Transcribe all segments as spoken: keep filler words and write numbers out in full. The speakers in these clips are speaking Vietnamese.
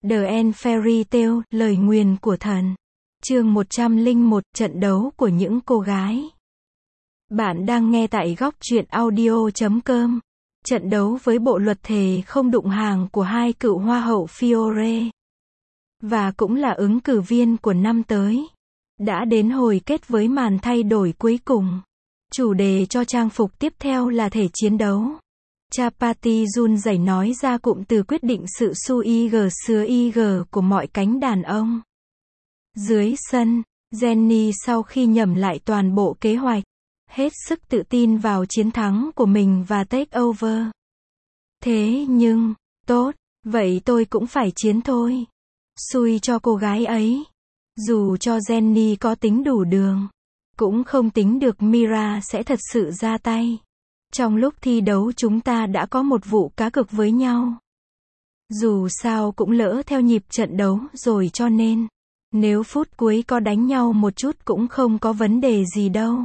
The End Fairy Tale, lời nguyền của thần. Chương một trăm lẻ một, trận đấu của những cô gái. Bạn đang nghe tại góc truyện audio chấm com. Trận đấu với bộ luật thề không đụng hàng của hai cựu hoa hậu Fiore. Và cũng là ứng cử viên của năm tới. Đã đến hồi kết với màn thay đổi cuối cùng. Chủ đề cho trang phục tiếp theo là thể chiến đấu. Chapati run rẩy nói ra cụm từ quyết định sự su ig sứa ig của mọi cánh đàn ông. Dưới sân, Jenny sau khi nhẩm lại toàn bộ kế hoạch, hết sức tự tin vào chiến thắng của mình và take over. Thế nhưng, tốt, vậy tôi cũng phải chiến thôi. Xui cho cô gái ấy. Dù cho Jenny có tính đủ đường, cũng không tính được Mira sẽ thật sự ra tay. Trong lúc thi đấu chúng ta đã có một vụ cá cược với nhau. Dù sao cũng lỡ theo nhịp trận đấu rồi cho nên, nếu phút cuối có đánh nhau một chút cũng không có vấn đề gì đâu.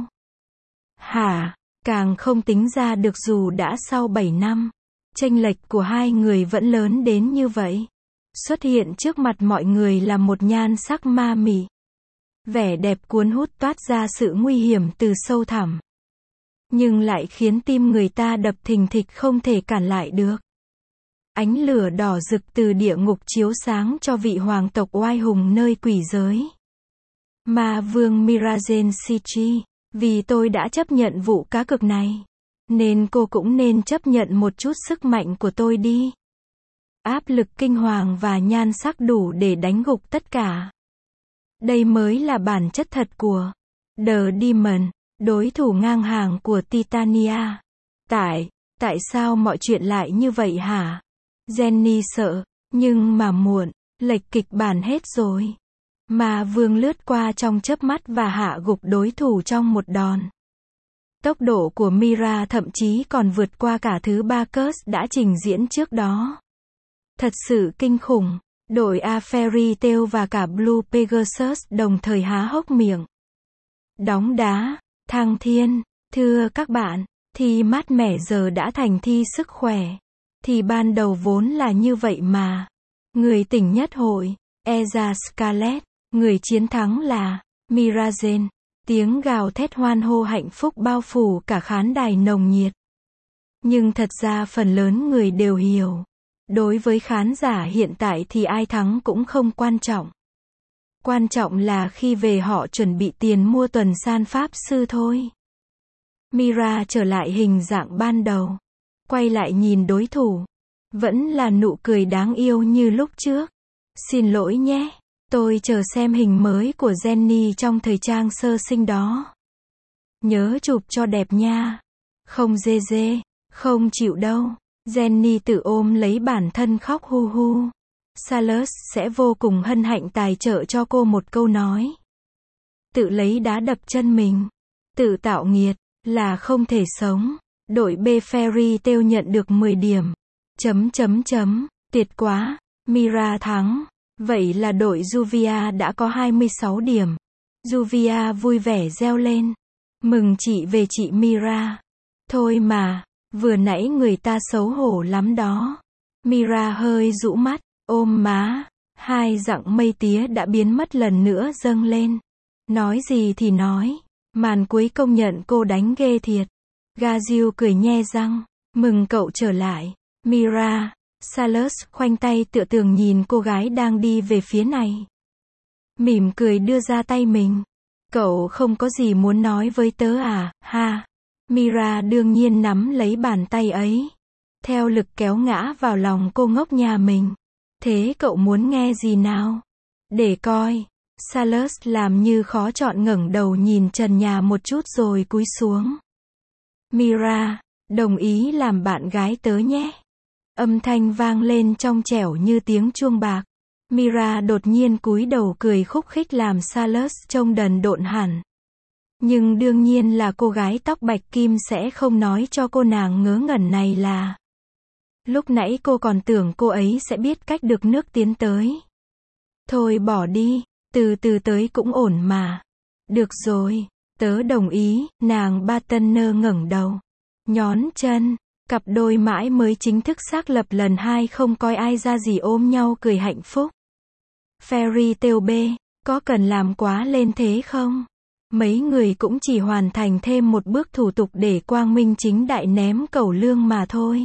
Hả? Càng không tính ra được dù đã sau bảy năm, chênh lệch của hai người vẫn lớn đến như vậy. Xuất hiện trước mặt mọi người là một nhan sắc ma mị. Vẻ đẹp cuốn hút toát ra sự nguy hiểm từ sâu thẳm. Nhưng lại khiến tim người ta đập thình thịch không thể cản lại được. Ánh lửa đỏ rực từ địa ngục chiếu sáng cho vị hoàng tộc oai hùng nơi quỷ giới. Ma vương Mirazen Sichi, vì tôi đã chấp nhận vụ cá cược này, nên cô cũng nên chấp nhận một chút sức mạnh của tôi đi. Áp lực kinh hoàng và nhan sắc đủ để đánh gục tất cả. Đây mới là bản chất thật của The Demon, đối thủ ngang hàng của Titania. Tại, tại sao mọi chuyện lại như vậy hả? Jenny sợ, nhưng mà muộn, lệch kịch bản hết rồi. Ma vương lướt qua trong chớp mắt và hạ gục đối thủ trong một đòn. Tốc độ của Mira thậm chí còn vượt qua cả thứ ba Curse đã trình diễn trước đó. Thật sự kinh khủng. Đội A Fairy Tale và cả Blue Pegasus đồng thời há hốc miệng. Đóng đá, thăng thiên, thưa các bạn, thi mát mẻ giờ đã thành thi sức khỏe. Thì ban đầu vốn là như vậy mà. Người tỉnh nhất hội, Eza Scarlet, người chiến thắng là Mirazen. Tiếng gào thét hoan hô hạnh phúc bao phủ cả khán đài nồng nhiệt. Nhưng thật ra phần lớn người đều hiểu. Đối với khán giả hiện tại thì ai thắng cũng không quan trọng. Quan trọng là khi về họ chuẩn bị tiền mua tuần san pháp sư thôi. Mira trở lại hình dạng ban đầu. Quay lại nhìn đối thủ. Vẫn là nụ cười đáng yêu như lúc trước. Xin lỗi nhé. Tôi chờ xem hình mới của Jenny trong thời trang sơ sinh đó. Nhớ chụp cho đẹp nha. Không dê dê. Không chịu đâu. Jenny tự ôm lấy bản thân khóc hu hu. Salus sẽ vô cùng hân hạnh tài trợ cho cô một câu nói. Tự lấy đá đập chân mình. Tự tạo nghiệt, là không thể sống. Đội B Fairy Tale nhận được mười điểm. Chấm chấm chấm, tuyệt quá. Mira thắng. Vậy là đội Juvia đã có hai mươi sáu điểm. Juvia vui vẻ reo lên. Mừng chị về chị Mira. Thôi mà. Vừa nãy người ta xấu hổ lắm đó. Mira hơi rũ mắt, ôm má. Hai dặng mây tía đã biến mất lần nữa dâng lên. Nói gì thì nói. Màn cuối công nhận cô đánh ghê thiệt. Gaziu cười nhe răng. Mừng cậu trở lại. Mira. Salus khoanh tay tựa tường nhìn cô gái đang đi về phía này. Mỉm cười đưa ra tay mình. Cậu không có gì muốn nói với tớ à, ha. Mira đương nhiên nắm lấy bàn tay ấy. Theo lực kéo ngã vào lòng cô ngốc nhà mình. Thế cậu muốn nghe gì nào? Để coi. Salus làm như khó chọn ngẩng đầu nhìn trần nhà một chút rồi cúi xuống. Mira, đồng ý làm bạn gái tớ nhé. Âm thanh vang lên trong trẻo như tiếng chuông bạc. Mira đột nhiên cúi đầu cười khúc khích làm Salus trông đần độn hẳn. Nhưng đương nhiên là cô gái tóc bạch kim sẽ không nói cho cô nàng ngớ ngẩn này là. Lúc nãy cô còn tưởng cô ấy sẽ biết cách được nước tiến tới. Thôi bỏ đi, từ từ tới cũng ổn mà. Được rồi, tớ đồng ý, nàng Bartender ngẩng đầu. Nhón chân, Cặp đôi mãi mới chính thức xác lập lần hai không coi ai ra gì ôm nhau cười hạnh phúc. Fairy Tale B, có cần làm quá lên thế không? Mấy người cũng chỉ hoàn thành thêm một bước thủ tục để quang minh chính đại ném cẩu lương mà thôi.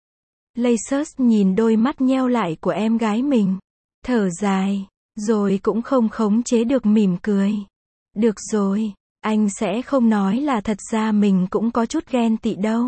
Lacey nhìn đôi mắt nheo lại của em gái mình, thở dài, rồi cũng không khống chế được mỉm cười. Được rồi, anh sẽ không nói là thật ra mình cũng có chút ghen tị đâu.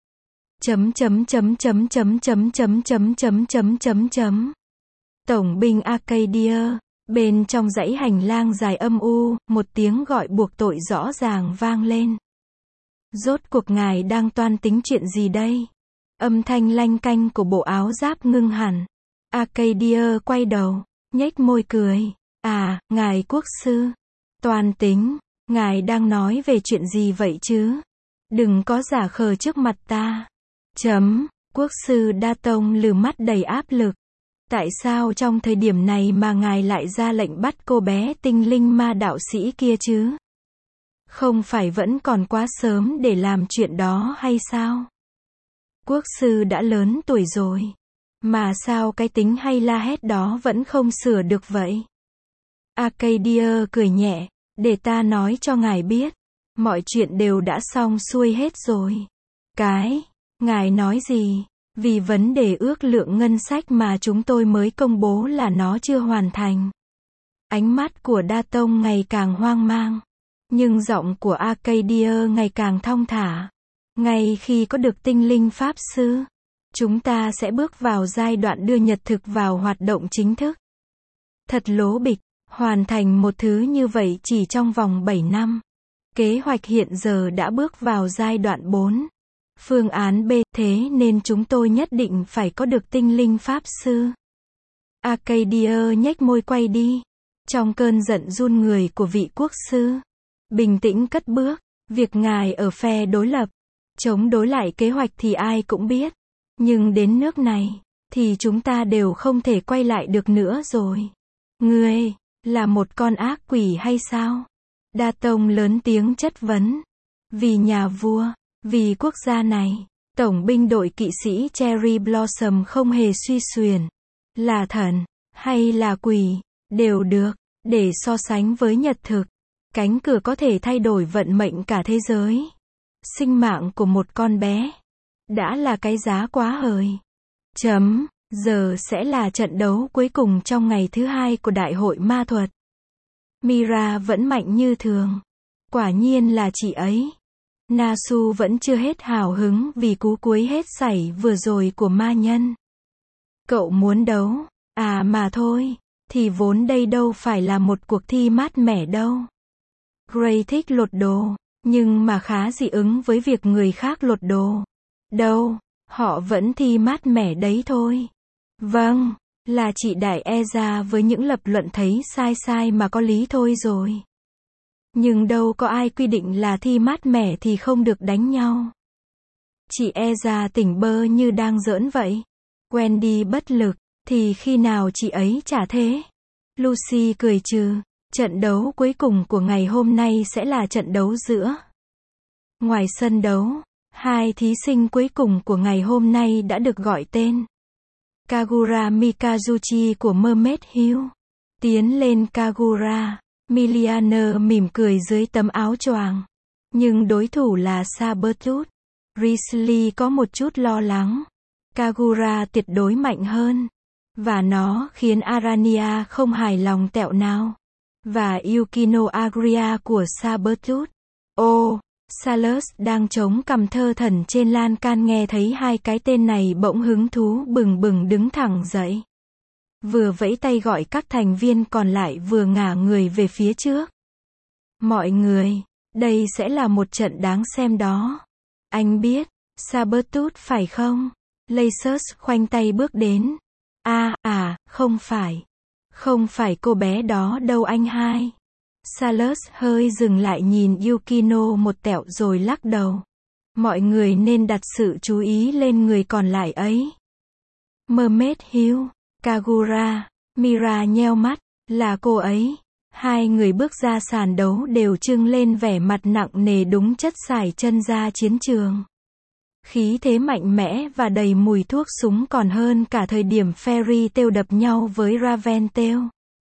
Chấm chấm chấm chấm chấm chấm chấm chấm chấm chấm chấm chấm. Tổng binh Arcadia, bên trong dãy hành lang dài âm u, một tiếng gọi buộc tội rõ ràng vang lên. Rốt cuộc ngài đang toan tính chuyện gì đây? Âm thanh lanh canh của bộ áo giáp ngưng hẳn. Arcadia quay đầu, nhếch môi cười. À, ngài quốc sư. Toan tính, ngài đang nói về chuyện gì vậy chứ? Đừng có giả khờ trước mặt ta. Chấm, quốc sư Đa Tông lừ mắt đầy áp lực. Tại sao trong thời điểm này mà ngài lại ra lệnh bắt cô bé tinh linh ma đạo sĩ kia chứ? Không phải vẫn còn quá sớm để làm chuyện đó hay sao? Quốc sư đã lớn tuổi rồi. Mà sao cái tính hay la hét đó vẫn không sửa được vậy? Arcadia cười nhẹ, để ta nói cho ngài biết. Mọi chuyện đều đã xong xuôi hết rồi. Cái, ngài nói gì? Vì vấn đề ước lượng ngân sách mà chúng tôi mới công bố là nó chưa hoàn thành. Ánh mắt của Đa Tông ngày càng hoang mang. Nhưng giọng của Arcadia ngày càng thong thả. Ngay khi có được tinh linh pháp sư, chúng ta sẽ bước vào giai đoạn đưa nhật thực vào hoạt động chính thức. Thật lố bịch, hoàn thành một thứ như vậy chỉ trong vòng bảy năm. Kế hoạch hiện giờ đã bước vào giai đoạn bốn. Phương án B, thế nên chúng tôi nhất định phải có được tinh linh pháp sư. Arcadia nhếch môi quay đi. Trong cơn giận run người của vị quốc sư. Bình tĩnh cất bước. Việc ngài ở phe đối lập, chống đối lại kế hoạch thì ai cũng biết. Nhưng đến nước này, thì chúng ta đều không thể quay lại được nữa rồi. Ngươi, là một con ác quỷ hay sao? Đa Tông lớn tiếng chất vấn. Vì nhà vua, vì quốc gia này, tổng binh đội kỵ sĩ Cherry Blossom không hề suy xuyển. Là thần, hay là quỷ, đều được, để so sánh với nhật thực. Cánh cửa có thể thay đổi vận mệnh cả thế giới. Sinh mạng của một con bé đã là cái giá quá hời. Chấm, giờ sẽ là trận đấu cuối cùng trong ngày thứ hai của đại hội ma thuật. Mira vẫn mạnh như thường. Quả nhiên là chị ấy. Nasu vẫn chưa hết hào hứng vì cú cuối hết sảy vừa rồi của ma nhân. Cậu muốn đấu, à mà thôi, thì vốn đây đâu phải là một cuộc thi mát mẻ đâu. Gray thích lột đồ, nhưng mà khá dị ứng với việc người khác lột đồ. Đâu, họ vẫn thi mát mẻ đấy thôi. Vâng, là chị đại Eza với những lập luận thấy sai sai mà có lý thôi rồi. Nhưng đâu có ai quy định là thi mát mẻ thì không được đánh nhau. Chị Eza tỉnh bơ như đang giỡn vậy. Wendy bất lực, thì khi nào chị ấy chả thế? Lucy cười trừ. Trận đấu cuối cùng của ngày hôm nay sẽ là trận đấu giữa. Ngoài sân đấu, hai thí sinh cuối cùng của ngày hôm nay đã được gọi tên. Kagura Mikazuchi của Mermaid Hill. Tiến lên Kagura, Milianer mỉm cười dưới tấm áo choàng. Nhưng đối thủ là Sabretooth. Risley có một chút lo lắng. Kagura tuyệt đối mạnh hơn. Và nó khiến Arania không hài lòng tẹo nào. Và Yukino Agria của Sabretooth. Ô, Salus đang chống cằm thơ thẩn trên lan can nghe thấy hai cái tên này bỗng hứng thú bừng bừng đứng thẳng dậy. Vừa vẫy tay gọi các thành viên còn lại vừa ngả người về phía trước. Mọi người, đây sẽ là một trận đáng xem đó. Anh biết, Sabretooth phải không? Lacey khoanh tay bước đến. À, à, không phải. Không phải cô bé đó đâu anh hai. Salus hơi dừng lại nhìn Yukino một tẹo rồi lắc đầu. Mọi người nên đặt sự chú ý lên người còn lại ấy. Mermaid Hill, Kagura, Mira nheo mắt, là cô ấy. Hai người bước ra sàn đấu đều trưng lên vẻ mặt nặng nề đúng chất sải chân ra chiến trường. Khí thế mạnh mẽ và đầy mùi thuốc súng còn hơn cả thời điểm Fairy Tail đập nhau với Raven Tail.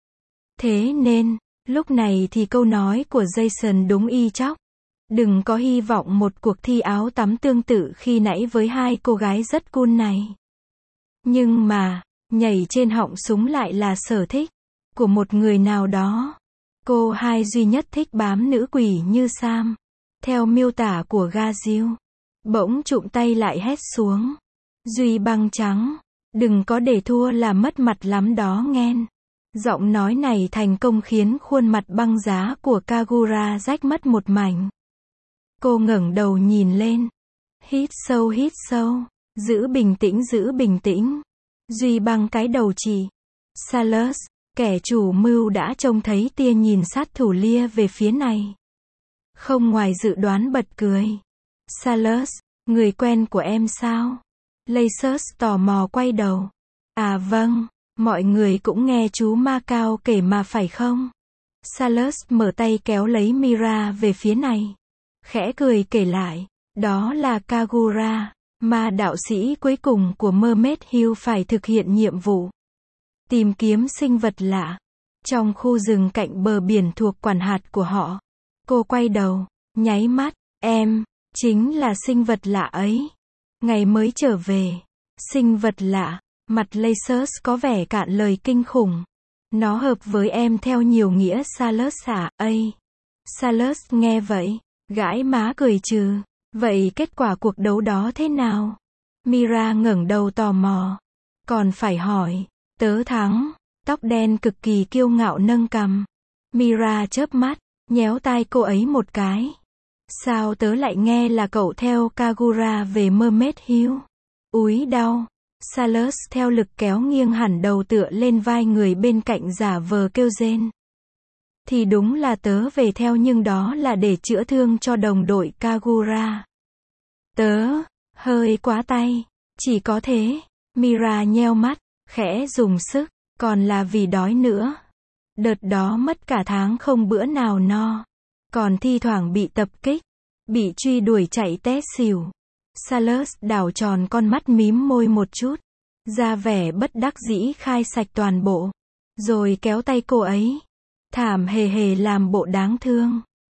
Thế nên, lúc này thì câu nói của Jason đúng y chóc. Đừng có hy vọng một cuộc thi áo tắm tương tự khi nãy với hai cô gái rất cool này. Nhưng mà, nhảy trên họng súng lại là sở thích của một người nào đó. Cô hai duy nhất thích bám nữ quỷ như Sam. Theo miêu tả của Gazil. Bỗng chụm tay lại hét xuống. Duy băng trắng. Đừng có để thua là mất mặt lắm đó nghen. Giọng nói này thành công khiến khuôn mặt băng giá của Kagura rách mất một mảnh. Cô ngẩng đầu nhìn lên. Hít sâu hít sâu. Giữ bình tĩnh giữ bình tĩnh. Duy băng cái đầu chỉ. Salus, kẻ chủ mưu đã trông thấy tia nhìn sát thủ lia về phía này. Không ngoài dự đoán bật cười. Salus, người quen của em sao? Lacus tò mò quay đầu. À vâng, mọi người cũng nghe chú Macao kể mà phải không? Salus mở tay kéo lấy Mira về phía này. Khẽ cười kể lại, đó là Kagura, ma đạo sĩ cuối cùng của Mermaid Hill phải thực hiện nhiệm vụ. Tìm kiếm sinh vật lạ. Trong khu rừng cạnh bờ biển thuộc quản hạt của họ. Cô quay đầu, nháy mắt, em, chính là sinh vật lạ ấy. Ngày mới trở về. Sinh vật lạ, mặt Lacus có vẻ cạn lời kinh khủng. Nó hợp với em theo nhiều nghĩa Salus à, ây. Salus nghe vậy, gãi má cười trừ. Vậy kết quả cuộc đấu đó thế nào? Mira ngẩng đầu tò mò. Còn phải hỏi, tớ thắng. Tóc đen cực kỳ kiêu ngạo nâng cằm. Mira chớp mắt, nhéo tai cô ấy một cái. Sao tớ lại nghe là cậu theo Kagura về Mermaid Hill? Úi đau. Salus theo lực kéo nghiêng hẳn đầu tựa lên vai người bên cạnh giả vờ kêu rên. Thì đúng là tớ về theo nhưng đó là để chữa thương cho đồng đội Kagura. Tớ, hơi quá tay. Chỉ có thế. Mira nheo mắt, khẽ dùng sức, còn là vì đói nữa. Đợt đó mất cả tháng không bữa nào no. Còn thi thoảng bị tập kích, bị truy đuổi chạy té xỉu. Salus đảo tròn con mắt mím môi một chút, ra vẻ bất đắc dĩ khai sạch toàn bộ. Rồi kéo tay cô ấy. Thảm hề hề làm bộ đáng thương.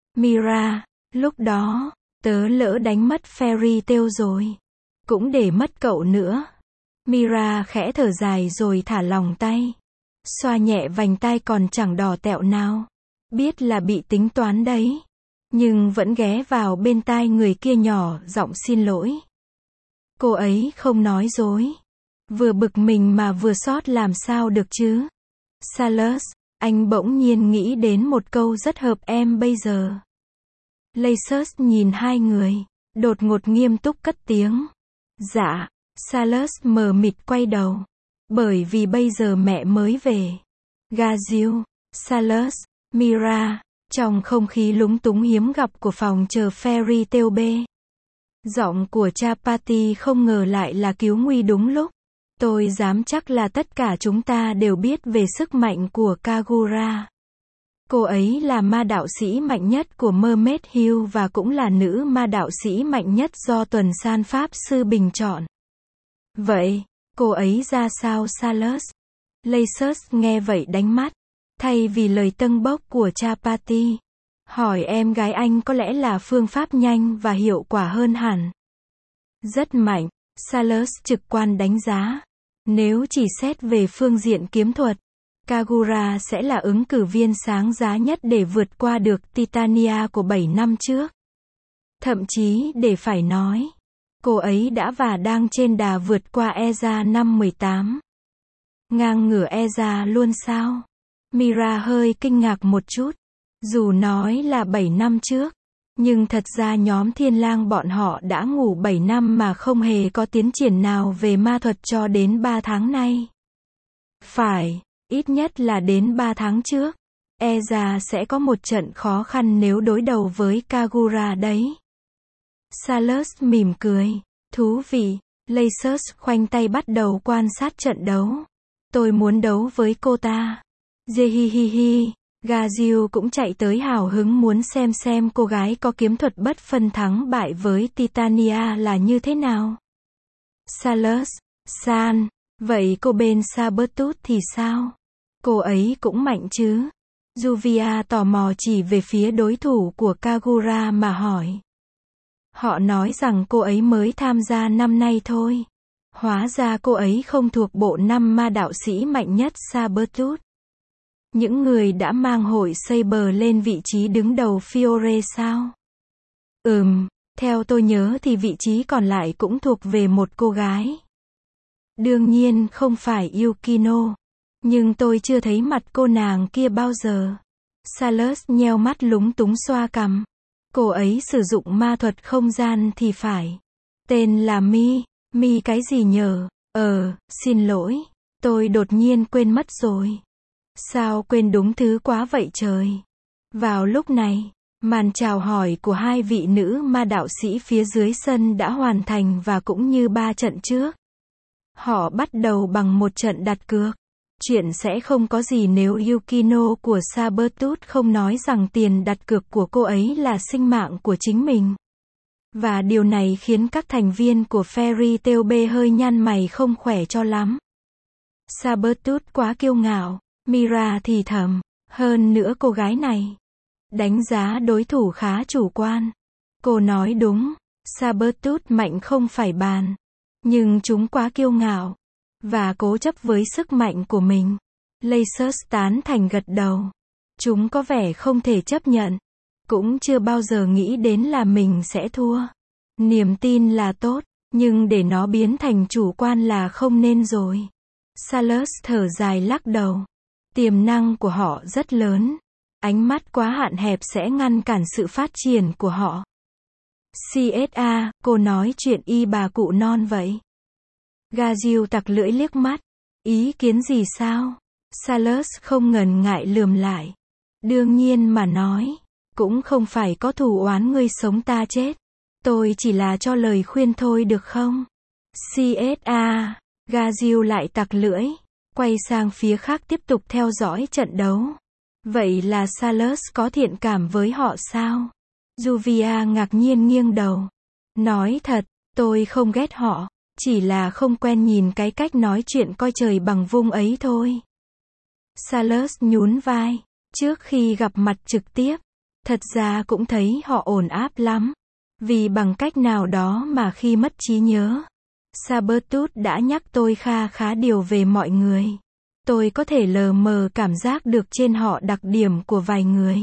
Mira, lúc đó, tớ lỡ đánh mất Fairy Tail rồi. Cũng để mất cậu nữa. Mira khẽ thở dài rồi thả lỏng tay. Xoa nhẹ vành tai còn chẳng đỏ tẹo nào. Biết là bị tính toán đấy. Nhưng vẫn ghé vào bên tai người kia nhỏ giọng xin lỗi. Cô ấy không nói dối. Vừa bực mình mà vừa xót làm sao được chứ. Salus, anh bỗng nhiên nghĩ đến một câu rất hợp em bây giờ. Lacus nhìn hai người, đột ngột nghiêm túc cất tiếng. Dạ. Salus mờ mịt quay đầu. Bởi vì bây giờ mẹ mới về. Gazil, Salus, Mira, trong không khí lúng túng hiếm gặp của phòng chờ Fairy Tail B. Giọng của Chapati không ngờ lại là cứu nguy đúng lúc. Tôi dám chắc là tất cả chúng ta đều biết về sức mạnh của Kagura. Cô ấy là ma đạo sĩ mạnh nhất của Mermaid Hill và cũng là nữ ma đạo sĩ mạnh nhất do tuần san pháp sư bình chọn. Vậy, cô ấy ra sao Salus? Lacus nghe vậy đánh mắt. Thay vì lời tâng bốc của Chapati, hỏi em gái anh có lẽ là phương pháp nhanh và hiệu quả hơn hẳn. Rất mạnh, Salus trực quan đánh giá. Nếu chỉ xét về phương diện kiếm thuật, Kagura sẽ là ứng cử viên sáng giá nhất để vượt qua được Titania của bảy năm trước. Thậm chí để phải nói, cô ấy đã và đang trên đà vượt qua Eza năm mười tám. Ngang ngửa Eza luôn sao? Mira hơi kinh ngạc một chút. Dù nói là bảy năm trước, nhưng thật ra nhóm Thiên Lang bọn họ đã ngủ bảy năm mà không hề có tiến triển nào về ma thuật cho đến ba tháng nay. Phải, ít nhất là đến ba tháng trước. Eza sẽ có một trận khó khăn nếu đối đầu với Kagura đấy. Salus mỉm cười. Thú vị. Lacus khoanh tay bắt đầu quan sát trận đấu. Tôi muốn đấu với cô ta. Jehihihi. Gazil cũng chạy tới hào hứng muốn xem xem cô gái có kiếm thuật bất phân thắng bại với Titania là như thế nào. Salus, San, vậy cô bên Sabertooth thì sao? Cô ấy cũng mạnh chứ? Juvia tò mò chỉ về phía đối thủ của Kagura mà hỏi. Họ nói rằng cô ấy mới tham gia năm nay thôi. Hóa ra cô ấy không thuộc bộ năm ma đạo sĩ mạnh nhất Sabertooth. Những người đã mang hội Saber lên vị trí đứng đầu Fiore sao? Ừm, theo tôi nhớ thì vị trí còn lại cũng thuộc về một cô gái. Đương nhiên không phải Yukino. Nhưng tôi chưa thấy mặt cô nàng kia bao giờ. Salus nheo mắt lúng túng xoa cằm. Cô ấy sử dụng ma thuật không gian thì phải. Tên là Mi. Mi cái gì nhờ? Ờ, xin lỗi. Tôi đột nhiên quên mất rồi. Sao quên đúng thứ quá vậy trời? Vào lúc này, màn chào hỏi của hai vị nữ ma đạo sĩ phía dưới sân đã hoàn thành và cũng như ba trận trước. Họ bắt đầu bằng một trận đặt cược. Chuyện sẽ không có gì nếu Yukino của Sabertooth không nói rằng tiền đặt cược của cô ấy là sinh mạng của chính mình. Và điều này khiến các thành viên của Fairy Tail B hơi nhăn mày không khỏe cho lắm. Sabertooth quá kiêu ngạo, Mira thì thầm, hơn nữa cô gái này đánh giá đối thủ khá chủ quan. Cô nói đúng, Sabertooth mạnh không phải bàn, nhưng chúng quá kiêu ngạo và cố chấp với sức mạnh của mình. Lacers tán thành gật đầu. Chúng có vẻ không thể chấp nhận, cũng chưa bao giờ nghĩ đến là mình sẽ thua. Niềm tin là tốt, nhưng để nó biến thành chủ quan là không nên rồi. Salus thở dài lắc đầu. Tiềm năng của họ rất lớn. Ánh mắt quá hạn hẹp sẽ ngăn cản sự phát triển của họ. xê ét a, cô nói chuyện y bà cụ non vậy. Gazil tặc lưỡi liếc mắt. Ý kiến gì sao? Salus không ngần ngại lườm lại. Đương nhiên mà nói. Cũng không phải có thù oán ngươi sống ta chết. Tôi chỉ là cho lời khuyên thôi được không? xê ét a, Gazil lại tặc lưỡi. Quay sang phía khác tiếp tục theo dõi trận đấu. Vậy là Salus có thiện cảm với họ sao? Juvia ngạc nhiên nghiêng đầu. Nói thật, tôi không ghét họ. Chỉ là không quen nhìn cái cách nói chuyện coi trời bằng vung ấy thôi. Salus nhún vai. Trước khi gặp mặt trực tiếp, thật ra cũng thấy họ ổn áp lắm. Vì bằng cách nào đó mà khi mất trí nhớ, Sabertooth đã nhắc tôi kha khá điều về mọi người. Tôi có thể lờ mờ cảm giác được trên họ đặc điểm của vài người.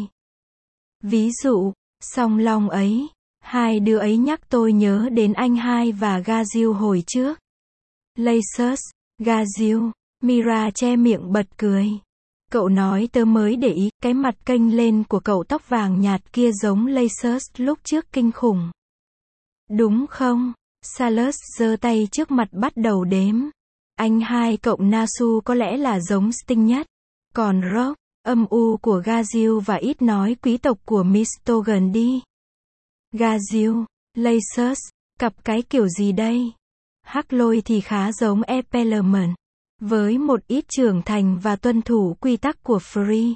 Ví dụ, song long ấy. Hai đứa ấy nhắc tôi nhớ đến anh hai và Gazil hồi trước. Lacers, Gazil, Mira che miệng bật cười. Cậu nói tớ mới để ý, cái mặt kênh lên của cậu tóc vàng nhạt kia giống Lacers lúc trước kinh khủng. Đúng không? Salus giơ tay trước mặt bắt đầu đếm. Anh hai cộng Nasu có lẽ là giống Sting nhất. Còn Rock, âm u của Gazil và ít nói quý tộc của Mistogan đi. Gazil, Lacers, cặp cái kiểu gì đây? Hắc Lôi thì khá giống Epelman, với một ít trưởng thành và tuân thủ quy tắc của Free.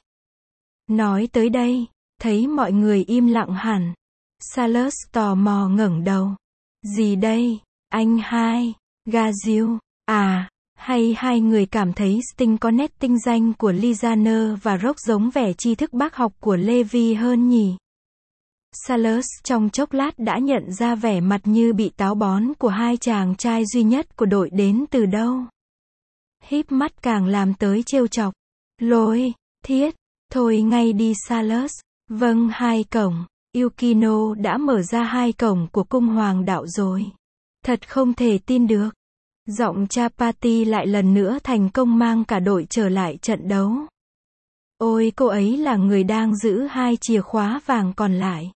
Nói tới đây, thấy mọi người im lặng hẳn. Salus tò mò ngẩng đầu. Gì đây? Anh hai, Gazil, à, hay hai người cảm thấy Sting có nét tinh danh của Lizaner và Rock giống vẻ tri thức bác học của Levi hơn nhỉ? Salus trong chốc lát đã nhận ra vẻ mặt như bị táo bón của hai chàng trai duy nhất của đội đến từ đâu. Híp mắt càng làm tới trêu chọc. Lôi, thiết, thôi ngay đi Salus. Vâng, hai cổng. Yukino đã mở ra hai cổng của cung hoàng đạo rồi. Thật không thể tin được. Giọng Chapati lại lần nữa thành công mang cả đội trở lại trận đấu. Ôi, cô ấy là người đang giữ hai chìa khóa vàng còn lại.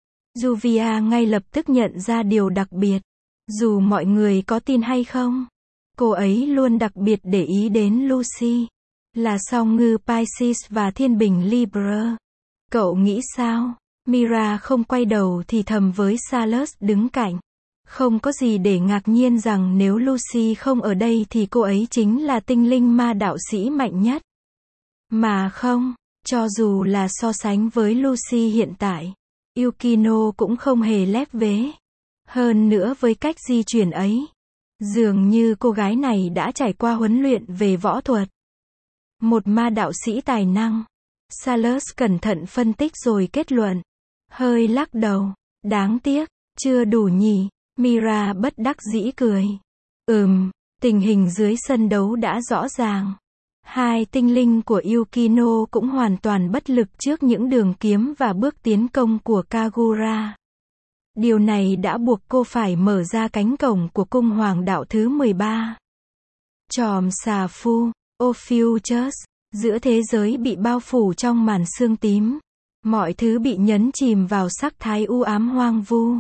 Juvia ngay lập tức nhận ra điều đặc biệt. Dù mọi người có tin hay không, cô ấy luôn đặc biệt để ý đến Lucy. Là song ngư Pisces và thiên bình Libra. Cậu nghĩ sao? Mira không quay đầu thì thầm với Salus đứng cạnh. Không có gì để ngạc nhiên rằng nếu Lucy không ở đây thì cô ấy chính là tinh linh ma đạo sĩ mạnh nhất. Mà không, Cho dù là so sánh với Lucy hiện tại, Yukino cũng không hề lép vế. Hơn nữa với cách di chuyển ấy, dường như cô gái này đã trải qua huấn luyện về võ thuật. Một ma đạo sĩ tài năng. Salus cẩn thận phân tích rồi kết luận. Hơi lắc đầu. Đáng tiếc, chưa đủ nhỉ. Mira bất đắc dĩ cười. Ừm, tình hình dưới sân đấu đã rõ ràng. Hai tinh linh của Yukino cũng hoàn toàn bất lực trước những đường kiếm và bước tiến công của Kagura. Điều này đã buộc cô phải mở ra cánh cổng của cung hoàng đạo thứ mười ba. Chòm xà phu, Ophiuchus, giữa thế giới bị bao phủ trong màn sương tím. Mọi thứ bị nhấn chìm vào sắc thái u ám hoang vu.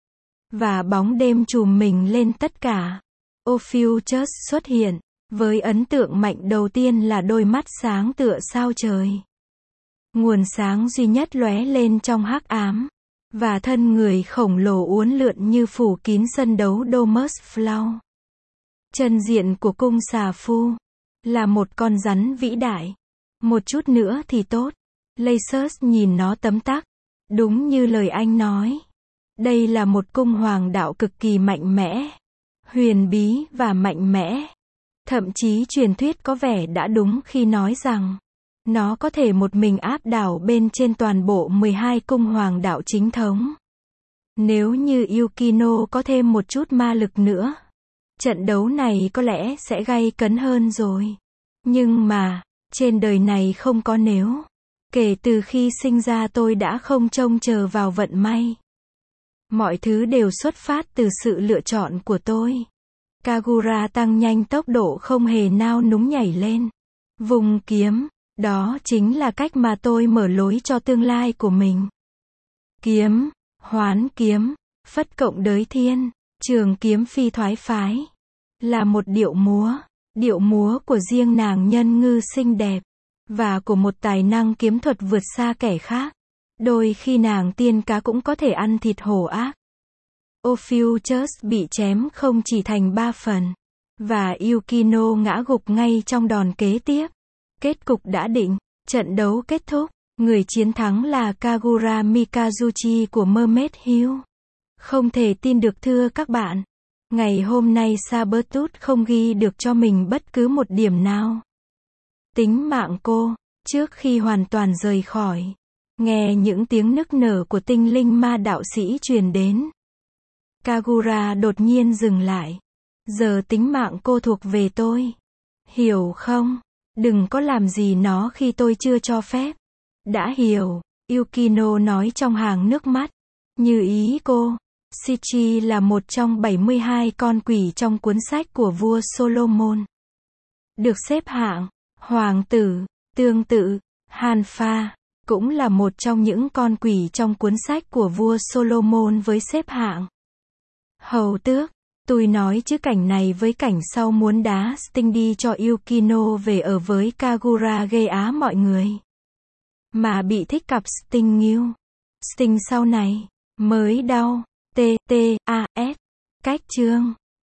Và bóng đêm trùm mình lên tất cả. Ophiuchus xuất hiện, với ấn tượng mạnh đầu tiên là đôi mắt sáng tựa sao trời. Nguồn sáng duy nhất lóe lên trong hắc ám. Và thân người khổng lồ uốn lượn như phủ kín sân đấu Domus Flow. Chân diện của cung xà phu là một con rắn vĩ đại. Một chút nữa thì tốt. Lacus nhìn nó tấm tắc. Đúng như lời anh nói. Đây là một cung hoàng đạo cực kỳ mạnh mẽ, huyền bí và mạnh mẽ. Thậm chí truyền thuyết có vẻ đã đúng khi nói rằng nó có thể một mình áp đảo bên trên toàn bộ mười hai cung hoàng đạo chính thống. Nếu như Yukino có thêm một chút ma lực nữa, trận đấu này có lẽ sẽ gay cấn hơn rồi. Nhưng mà, trên đời này không có nếu. Kể từ khi sinh ra tôi đã không trông chờ vào vận may. Mọi thứ đều xuất phát từ sự lựa chọn của tôi. Kagura tăng nhanh tốc độ không hề nao núng nhảy lên. Vùng kiếm, đó chính là cách mà tôi mở lối cho tương lai của mình. Kiếm, hoán kiếm, phất cộng đới thiên, trường kiếm phi thoái phái. Là một điệu múa, điệu múa của riêng nàng nhân ngư xinh đẹp. Và của một tài năng kiếm thuật vượt xa kẻ khác. Đôi khi nàng tiên cá cũng có thể ăn thịt hổ ác. Ophiuchus bị chém không chỉ thành ba phần. Và Yukino ngã gục ngay trong đòn kế tiếp. Kết cục đã định. Trận đấu kết thúc. Người chiến thắng là Kagura Mikazuchi của Mermaid Hill. Không thể tin được thưa các bạn. Ngày hôm nay Sabertooth không ghi được cho mình bất cứ một điểm nào. Tính mạng cô, trước khi hoàn toàn rời khỏi. Nghe những tiếng nức nở của tinh linh ma đạo sĩ truyền đến. Kagura đột nhiên dừng lại. Giờ tính mạng cô thuộc về tôi. Hiểu không? Đừng có làm gì nó khi tôi chưa cho phép. Đã hiểu, Yukino nói trong hàng nước mắt. Như ý cô, Shichi là một trong bảy mươi hai con quỷ trong cuốn sách của vua Solomon. Được xếp hạng, hoàng tử, tương tự, Hanfa, cũng là một trong những con quỷ trong cuốn sách của vua Solomon với xếp hạng. Hầu tước, tôi nói chứ cảnh này với cảnh sau muốn đá Sting đi cho Yukino về ở với Kagura gây á mọi người. Mà bị thích cặp Sting nghiêu. Sting sau này, mới đau, T, T, A, S. Cách chương.